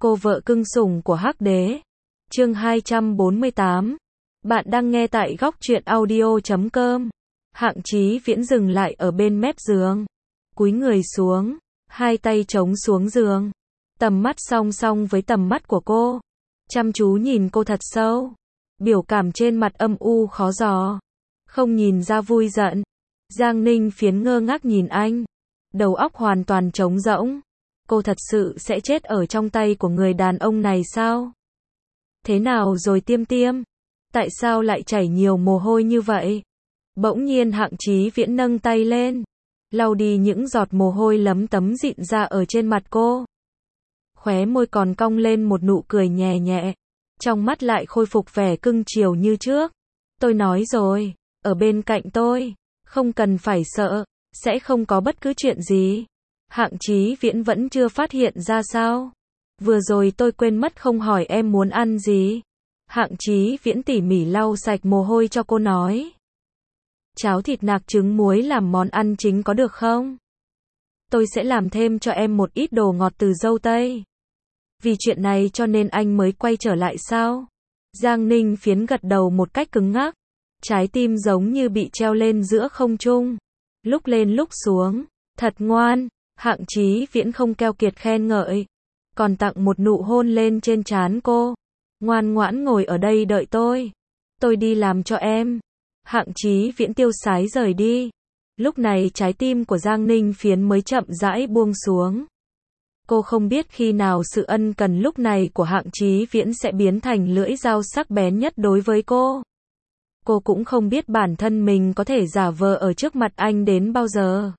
Cô vợ cưng sủng của Hắc Đế. Chương 248. Bạn đang nghe tại góc truyện audio.com. Hạng Chí Viễn dừng lại ở bên mép giường, cúi người xuống, hai tay chống xuống giường, tầm mắt song song với tầm mắt của cô, chăm chú nhìn cô thật sâu. Biểu cảm trên mặt âm u khó dò, không nhìn ra vui giận. Giang Ninh Phiến ngơ ngác nhìn anh, đầu óc hoàn toàn trống rỗng. Cô thật sự sẽ chết ở trong tay của người đàn ông này sao? Thế nào rồi Tiêm Tiêm? Tại sao lại chảy nhiều mồ hôi như vậy? Bỗng nhiên Hạng Chí Viễn nâng tay lên, lau đi những giọt mồ hôi lấm tấm dịn ra ở trên mặt cô. Khóe môi còn cong lên một nụ cười nhẹ nhẹ, trong mắt lại khôi phục vẻ cưng chiều như trước. Tôi nói rồi, ở bên cạnh tôi, không cần phải sợ, sẽ không có bất cứ chuyện gì. Hạng Chí Viễn vẫn chưa phát hiện ra sao? Vừa rồi tôi quên mất không hỏi em muốn ăn gì. Hạng Chí Viễn tỉ mỉ lau sạch mồ hôi cho cô nói. Cháo thịt nạc trứng muối làm món ăn chính có được không? Tôi sẽ làm thêm cho em một ít đồ ngọt từ dâu tây. Vì chuyện này cho nên anh mới quay trở lại sao? Giang Ninh Phiến gật đầu một cách cứng ngắc, trái tim giống như bị treo lên giữa không trung, lúc lên lúc xuống. Thật ngoan. Hạng Chí Viễn không keo kiệt khen ngợi, còn tặng một nụ hôn lên trên trán cô. Ngoan ngoãn ngồi ở đây đợi tôi đi làm cho em. Hạng Chí Viễn tiêu sái rời đi. Lúc này trái tim của Giang Ninh Phiến mới chậm rãi buông xuống. Cô không biết khi nào sự ân cần lúc này của Hạng Chí Viễn sẽ biến thành lưỡi dao sắc bén nhất đối với cô. Cô cũng không biết bản thân mình có thể giả vờ ở trước mặt anh đến bao giờ.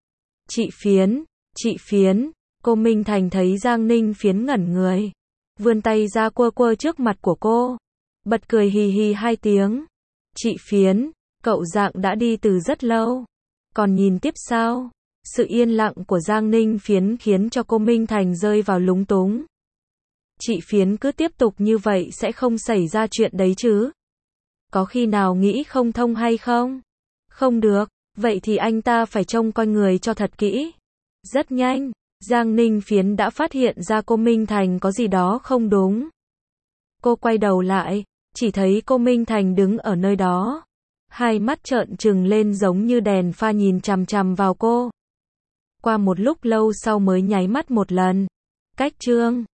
Chị Phiến, cô Minh Thành thấy Giang Ninh Phiến ngẩn người, vươn tay ra quơ quơ trước mặt của cô, bật cười hì hì hai tiếng. Chị Phiến, cậu Giang đã đi từ rất lâu, còn nhìn tiếp sao? Sự yên lặng của Giang Ninh Phiến khiến cho cô Minh Thành rơi vào lúng túng. Chị Phiến cứ tiếp tục như vậy sẽ không xảy ra chuyện đấy chứ? Có khi nào nghĩ không thông hay không? Không được, vậy thì anh ta phải trông coi người cho thật kỹ. Rất nhanh, Giang Ninh Phiến đã phát hiện ra cô Minh Thành có gì đó không đúng. Cô quay đầu lại, chỉ thấy cô Minh Thành đứng ở nơi đó, hai mắt trợn trừng lên giống như đèn pha nhìn chằm chằm vào cô. Qua một lúc lâu sau mới nháy mắt một lần. Cách chương